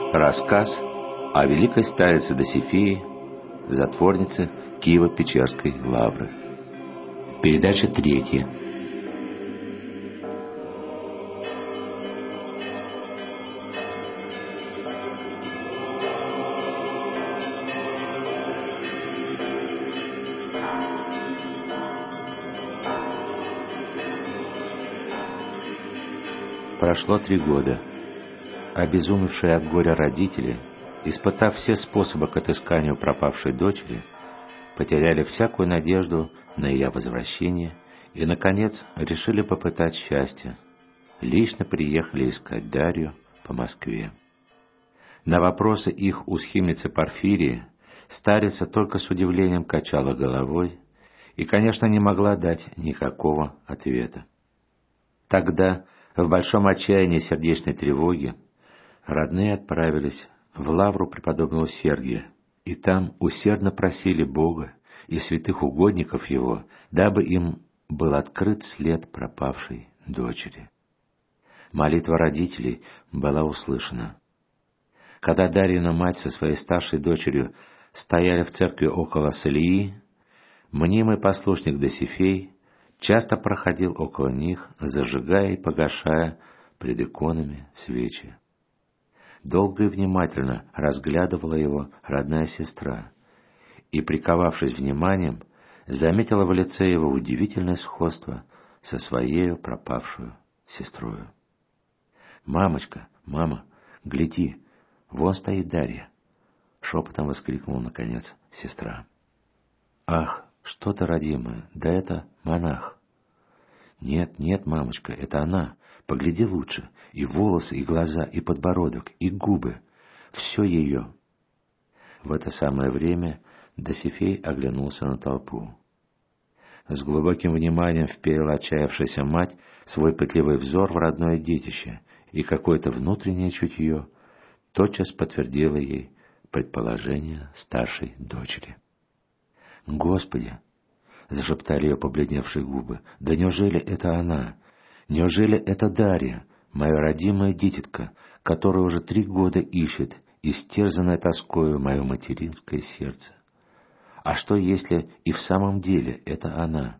Рассказ о великой старице Досифее, затворнице Киево-Печерской лавры. Передача 3. Прошло 3 года. Обезумевшие от горя родители, испытав все способы к отысканию пропавшей дочери, потеряли всякую надежду на ее возвращение и, наконец, решили попытать счастье. Лично приехали искать Дарью по Москве. На вопросы их у схимницы Порфирии старица только с удивлением качала головой и, конечно, не могла дать никакого ответа. Тогда, в большом отчаянии и сердечной тревоге, родные отправились в лавру преподобного Сергия, и там усердно просили Бога и святых угодников Его, дабы им был открыт след пропавшей дочери. Молитва родителей была услышана. Когда Дарьина мать со своей старшей дочерью стояли в церкви около Салии, мнимый послушник Досифей часто проходил около них, зажигая и погашая пред иконами свечи. Долго и внимательно разглядывала его родная сестра и, приковавшись вниманием, заметила в лице его удивительное сходство со своею пропавшую сестрою. «Мамочка, мама, гляди, вон стоит Дарья!» — шепотом воскликнула, наконец, сестра. «Ах, что ты, родимая, да это монах!» «Нет, нет, мамочка, это она. Погляди лучше. И волосы, и глаза, и подбородок, и губы. Все ее». В это самое время Досифей оглянулся на толпу. С глубоким вниманием вперила отчаявшаяся мать свой пытливый взор в родное детище, и какое-то внутреннее чутье тотчас подтвердило ей предположение старшей дочери. «Господи!» — зашептали ее побледневшие губы. «Да неужели это она? Неужели это Дарья, моя родимая дитятка, которая уже 3 года ищет, истерзанное тоскою мое материнское сердце? А что, если и в самом деле это она?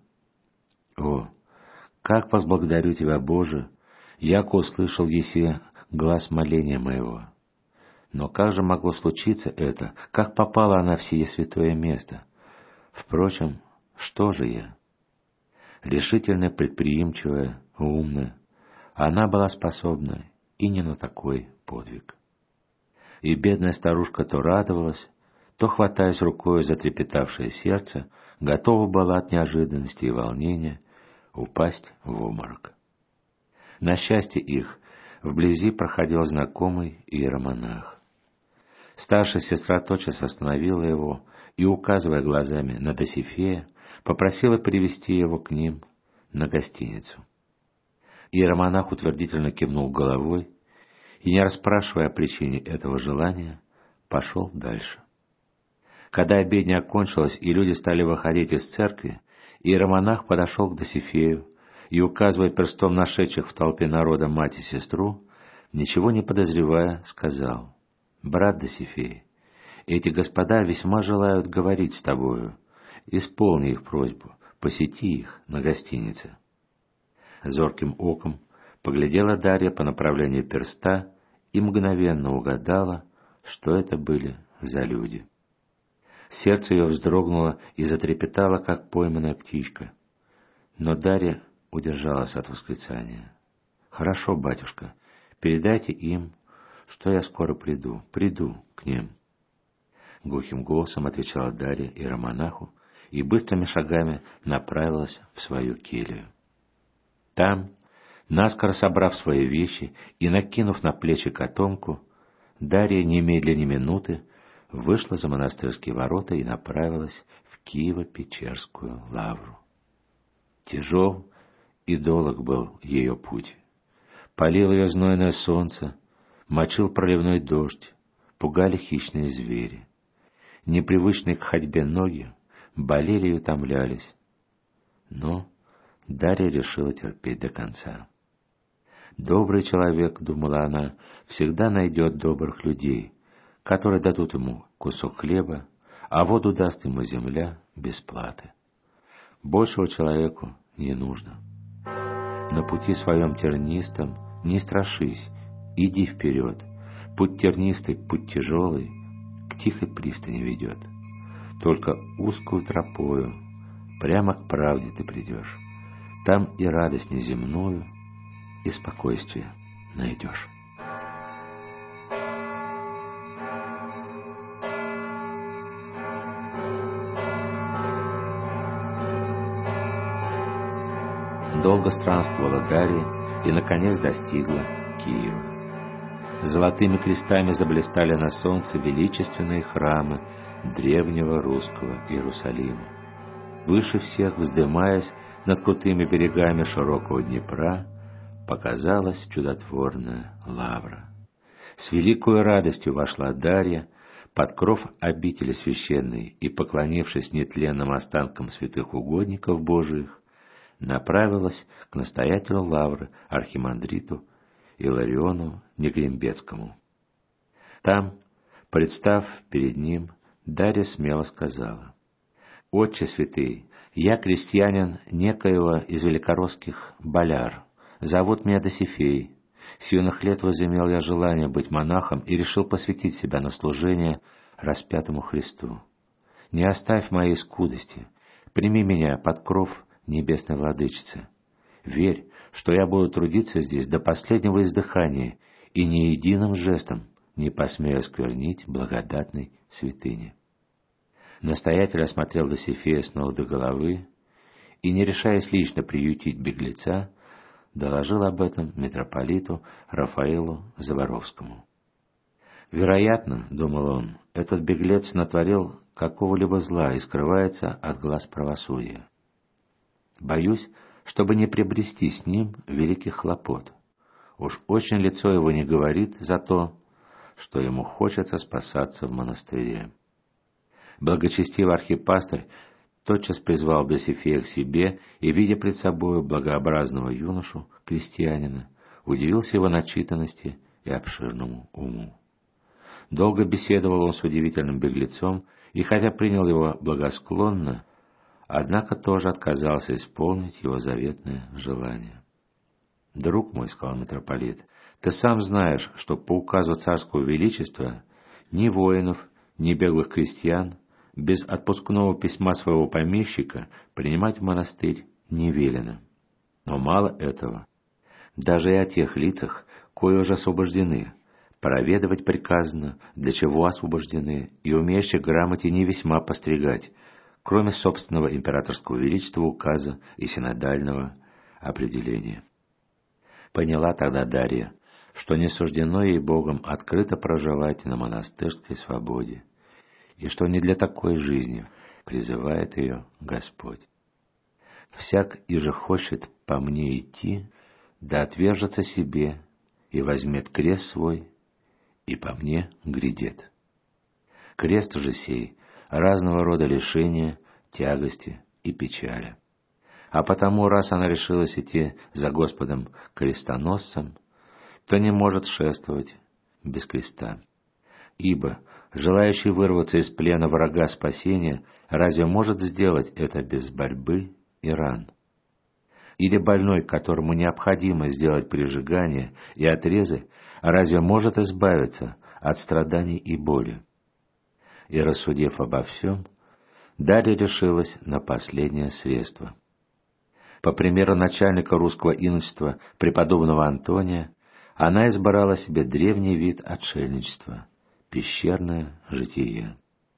О, как возблагодарю Тебя, Боже, яко услышал еси глас моления моего! Но как же могло случиться это? Как попала она в сие святое место? Впрочем, что же я? Решительная, предприимчивая, умная, она была способна и не на такой подвиг. И бедная старушка то радовалась, то, хватаясь рукой за трепетавшее сердце, готова была от неожиданности и волнения упасть в обморок. На счастье их, вблизи проходил знакомый иеромонах. Старшая сестра тотчас остановила его и, указывая глазами на Досифея, попросила привести его к ним на гостиницу. Иеромонах утвердительно кивнул головой и, не расспрашивая о причине этого желания, пошел дальше. Когда обедня окончилась и люди стали выходить из церкви, иеромонах подошел к Досифею и, указывая перстом на шедших в толпе народа мать и сестру, ничего не подозревая, сказал: «Брат Досифей, эти господа весьма желают говорить с тобою. Исполни их просьбу, посети их на гостинице». Зорким оком поглядела Дарья по направлению перста и мгновенно угадала, что это были за люди. Сердце ее вздрогнуло и затрепетало, как пойманная птичка. Но Дарья удержалась от восклицания. «Хорошо, батюшка, передайте им, что я скоро приду к ним». Глухим голосом отвечала Дарья иеромонаху и быстрыми шагами направилась в свою келью. Там, наскоро собрав свои вещи и накинув на плечи котомку, Дарья немедленно минуты вышла за монастырские ворота и направилась в Киево-Печерскую лавру. Тяжел и долг был ее путь. Палило ее знойное солнце, мочил проливной дождь, пугали хищные звери. Непривычные к ходьбе ноги болели и утомлялись. Но Дарья решила терпеть до конца. Добрый человек, думала она, всегда найдет добрых людей, которые дадут ему кусок хлеба, а воду даст ему земля без платы. Большего человеку не нужно. На пути своем тернистом не страшись, иди вперед. Путь тернистый, путь тяжелый, к тихой пристани ведет. Только узкую тропою прямо к правде ты придешь. Там и радость неземную, и спокойствие найдешь. Долго странствовала Дарья и, наконец, достигла Киева. Золотыми крестами заблистали на солнце величественные храмы древнего русского Иерусалима. Выше всех, вздымаясь над крутыми берегами широкого Днепра, показалась чудотворная лавра. С великой радостью вошла Дарья под кров обители священной и, поклонившись нетленным останкам святых угодников Божиих, направилась к настоятелю лавры архимандриту Илариону Негримбецкому. Там, представ перед ним, Дарья смело сказала: «Отче святый, я крестьянин некоего из великоросских боляр. Зовут меня Досифей. С юных лет возымел я желание быть монахом и решил посвятить себя на служение распятому Христу. Не оставь моей скудости, прими меня под кров Небесной Владычицы. Верь, что я буду трудиться здесь до последнего издыхания и ни единым жестом не посмею осквернить благодатной святыни». Настоятель осмотрел Досифея с ног до головы и, не решаясь лично приютить беглеца, доложил об этом митрополиту Рафаилу Заворовскому. «Вероятно, — думал он, — этот беглец натворил какого-либо зла и скрывается от глаз правосудия. Боюсь, чтобы не приобрести с ним великих хлопот. Уж очень лицо его не говорит за то, что ему хочется спасаться в монастыре». Благочестивый архипастырь тотчас призвал Досифея к себе и, видя пред собою благообразного юношу, крестьянина, удивился его начитанности и обширному уму. Долго беседовал он с удивительным беглецом, и хотя принял его благосклонно, однако тоже отказался исполнить его заветное желание. «Друг мой, — сказал митрополит, — ты сам знаешь, что по указу царского величества ни воинов, ни беглых крестьян без отпускного письма своего помещика принимать в монастырь не велено. Но мало этого. Даже и о тех лицах, кои уже освобождены, проведывать приказано, для чего освобождены, и умеющих грамоте не весьма постригать, кроме собственного императорского величества указа и синодального определения». Поняла тогда Дарья, что не суждено ей Богом открыто проживать на монастырской свободе, и что не для такой жизни призывает ее Господь. «Всяк, иже хочет по мне идти, да отвержется себе, и возьмет крест свой, и по мне грядет». Крест же сей — разного рода лишения, тягости и печали. А потому, раз она решилась идти за Господом крестоносцем, то не может шествовать без креста. Ибо желающий вырваться из плена врага спасения разве может сделать это без борьбы и ран? Или больной, которому необходимо сделать прижигание и отрезы, разве может избавиться от страданий и боли? И, рассудив обо всем, Дарья решилась на последнее средство. По примеру начальника русского иночества преподобного Антония, она избрала себе древний вид отшельничества — пещерное житие.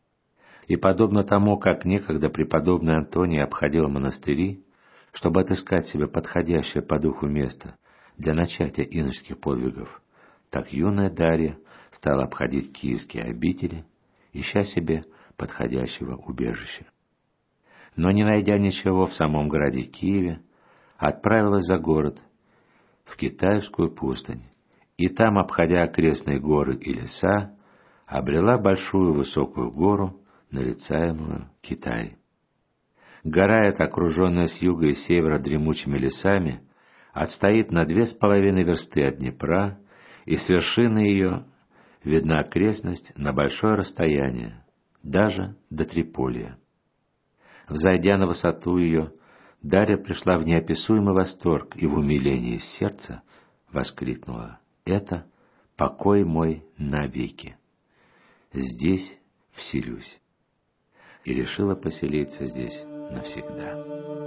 И подобно тому, как некогда преподобный Антоний обходил монастыри, чтобы отыскать себе подходящее по духу место для начатия иноческих подвигов, так юная Дарья стала обходить киевские обители, ища себе подходящего убежища. Но, не найдя ничего в самом городе Киеве, отправилась за город, в Китайскую пустынь, и там, обходя окрестные горы и леса, обрела большую высокую гору, нарицаемую Китай. Гора эта, окруженная с юга и севера дремучими лесами, отстоит на 2,5 версты от Днепра, и с вершины ее видна окрестность на большое расстояние, даже до Триполия. Взойдя на высоту ее, Дарья пришла в неописуемый восторг и в умилении сердца воскликнула: «Это покой мой навеки! Здесь вселюсь!» И решила поселиться здесь навсегда.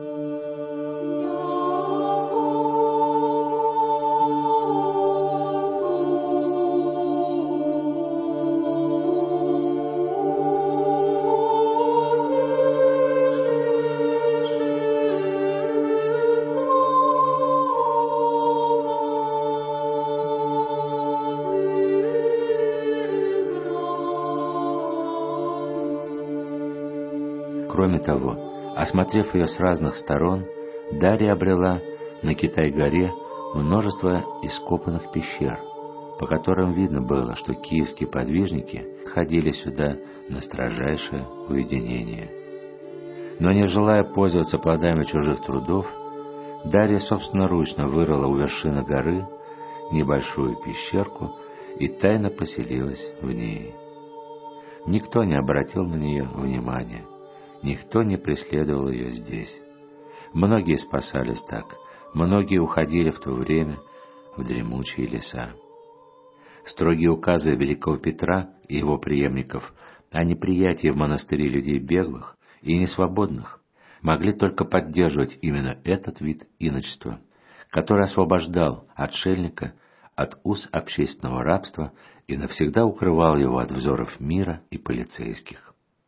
Кроме того, осмотрев ее с разных сторон, Дарья обрела на Китай-горе множество ископанных пещер, по которым видно было, что киевские подвижники ходили сюда на строжайшее уединение. Но не желая пользоваться плодами чужих трудов, Дарья собственноручно вырыла у вершины горы небольшую пещерку и тайно поселилась в ней. Никто не обратил на нее внимания. Никто не преследовал ее здесь. Многие спасались так, многие уходили в то время в дремучие леса. Строгие указы великого Петра и его преемников о неприятии в монастыре людей беглых и несвободных могли только поддерживать именно этот вид иночества, который освобождал отшельника от уз общественного рабства и навсегда укрывал его от взоров мира и полицейских.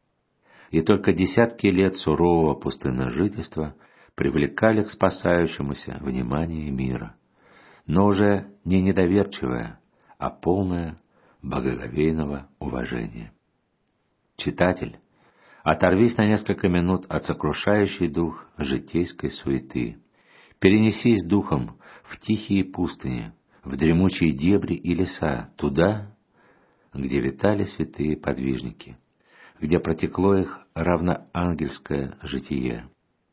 И только десятки лет сурового пустынного жительства привлекали к спасающемуся внимание мира, но уже не недоверчивое, а полное благоговейного уважения. Читатель, оторвись на несколько минут от сокрушающей дух житейской суеты, перенесись духом в тихие пустыни, в дремучие дебри и леса, туда, где витали святые подвижники, где протекло их равноангельское житие.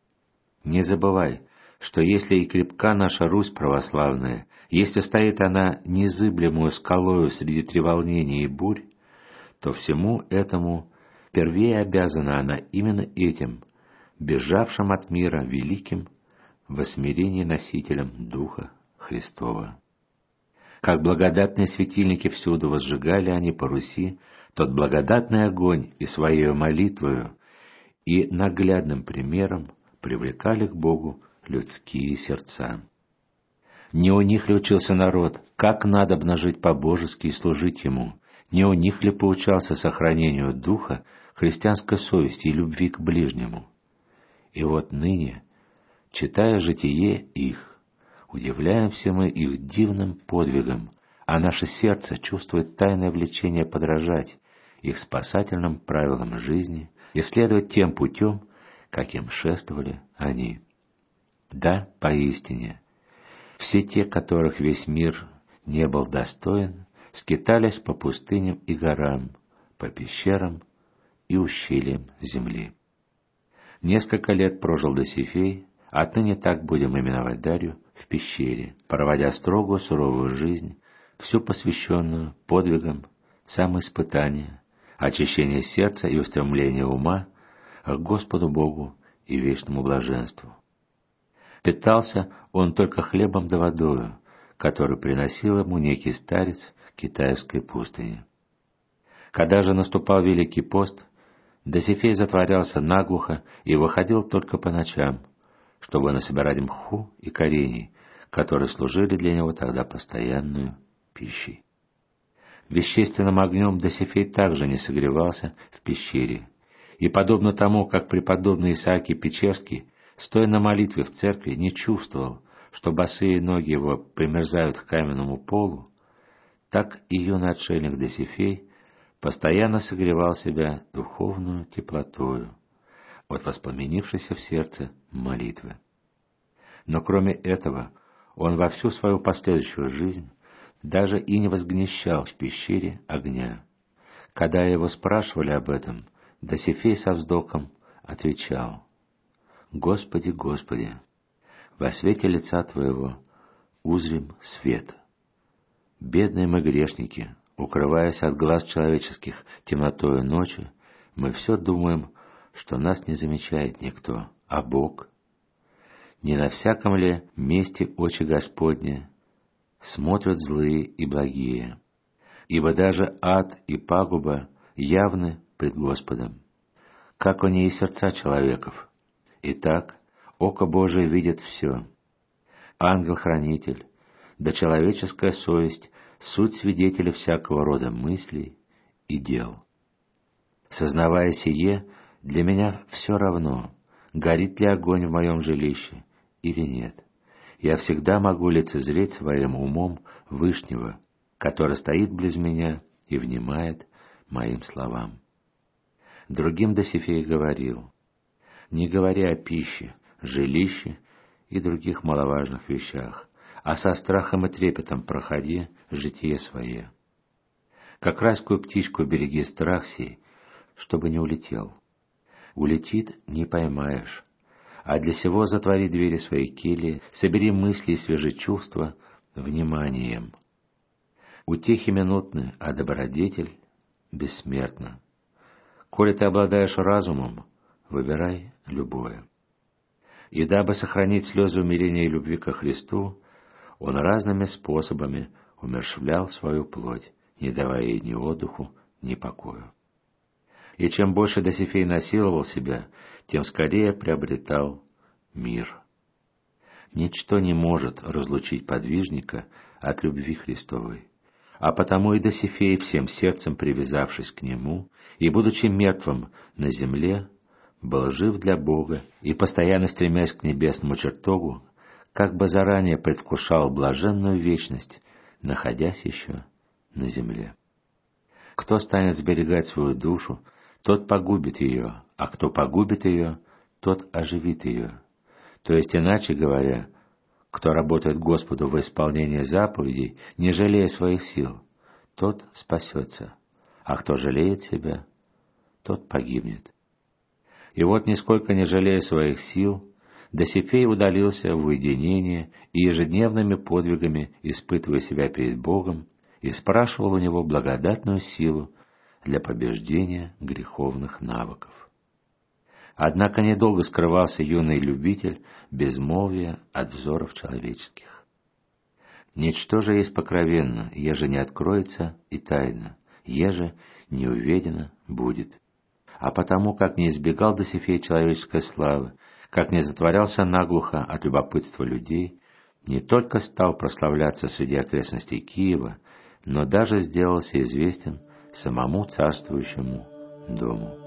Не забывай, что если и крепка наша Русь православная, если стоит она незыблемую скалою среди треволнений и бурь, то всему этому первее обязана она именно этим, бежавшим от мира великим во смирении носителем Духа Христова. Как благодатные светильники всюду возжигали они по Руси тот благодатный огонь и своей молитвою и наглядным примером привлекали к Богу людские сердца. Не у них ли учился народ, как надобно жить по-божески и служить Ему? Не у них ли поучался сохранению духа, христианской совести и любви к ближнему? И вот ныне, читая житие их, удивляемся мы их дивным подвигам, а наше сердце чувствует тайное влечение подражать их спасательным правилам жизни и следовать тем путем, каким шествовали они. Да, поистине, все те, которых весь мир не был достоин, скитались по пустыням и горам, по пещерам и ущельям земли. Несколько лет прожил Досифей, отныне так будем именовать Дарью, в пещере, проводя строгую суровую жизнь, всю посвященную подвигам, самоиспытания, очищению сердца и устремлению ума к Господу Богу и вечному блаженству. Питался он только хлебом да водою, который приносил ему некий старец китайской пустыни. Когда же наступал Великий пост, Досифей затворялся наглухо и выходил только по ночам, чтобы насобирать мху и корений, которые служили для него тогда постоянную пищей. Вещественным огнем Досифей также не согревался в пещере, и, подобно тому, как преподобный Исааки Печерский, стоя на молитве в церкви, не чувствовал, что босые ноги его примерзают к каменному полу, так и юный отшельник Досифей постоянно согревал себя духовную теплотою от воспламенившейся в сердце молитвы. Но кроме этого, он во всю свою последующую жизнь даже и не возгнещал в пещере огня. Когда его спрашивали об этом, Досифей со вздохом отвечал: «Господи, Господи, во свете лица Твоего узрим свет. Бедные мы грешники, укрываясь от глаз человеческих темнотою ночи, мы все думаем, что нас не замечает никто, а Бог. Не на всяком ли месте очи Господни смотрят злые и благие, ибо даже ад и пагуба явны пред Господом, как они и сердца человеков. Итак, око Божие видит все. Ангел-хранитель, да человеческая совесть — суть свидетеля всякого рода мыслей и дел. Сознавая сие, для меня все равно, горит ли огонь в моем жилище или нет. Я всегда могу лицезреть своим умом Вышнего, который стоит близ меня и внимает моим словам. Другим Досифей говорил: не говори о пище, жилище и других маловажных вещах, а со страхом и трепетом проходи житие свое. Как райскую птичку береги страх сей, чтобы не улетел. Улетит — не поймаешь. А для сего затвори двери своей кельи, собери мысли и свежие чувства вниманием. Утехи минутны, а добродетель бессмертна. Коли ты обладаешь разумом, выбирай любое. И дабы сохранить слезы умиления и любви ко Христу, он разными способами умерщвлял свою плоть, не давая ей ни отдыху, ни покою. И чем больше Досифей насиловал себя, тем скорее приобретал мир. Ничто не может разлучить подвижника от любви Христовой. А потому и Досифей, всем сердцем привязавшись к нему и будучи мертвым на земле, был жив для Бога и, постоянно стремясь к небесному чертогу, как бы заранее предвкушал блаженную вечность, находясь еще на земле. Кто станет сберегать свою душу, тот погубит ее, а кто погубит ее, тот оживит ее. То есть, иначе говоря, кто работает Господу во исполнение заповедей, не жалея своих сил, тот спасется, а кто жалеет себя, тот погибнет. И вот, нисколько не жалея своих сил, Досифей удалился в уединение и ежедневными подвигами, испытывая себя перед Богом, и спрашивал у Него благодатную силу для побеждения греховных навыков. Однако недолго скрывался юный любитель безмолвия от взоров человеческих. Ничто же есть покровенно, еже не откроется и тайно, еже не уведено будет. А потому, как не избегал Досифей человеческой славы, как не затворялся наглухо от любопытства людей, не только стал прославляться среди окрестностей Киева, но даже сделался известен самому царствующему дому.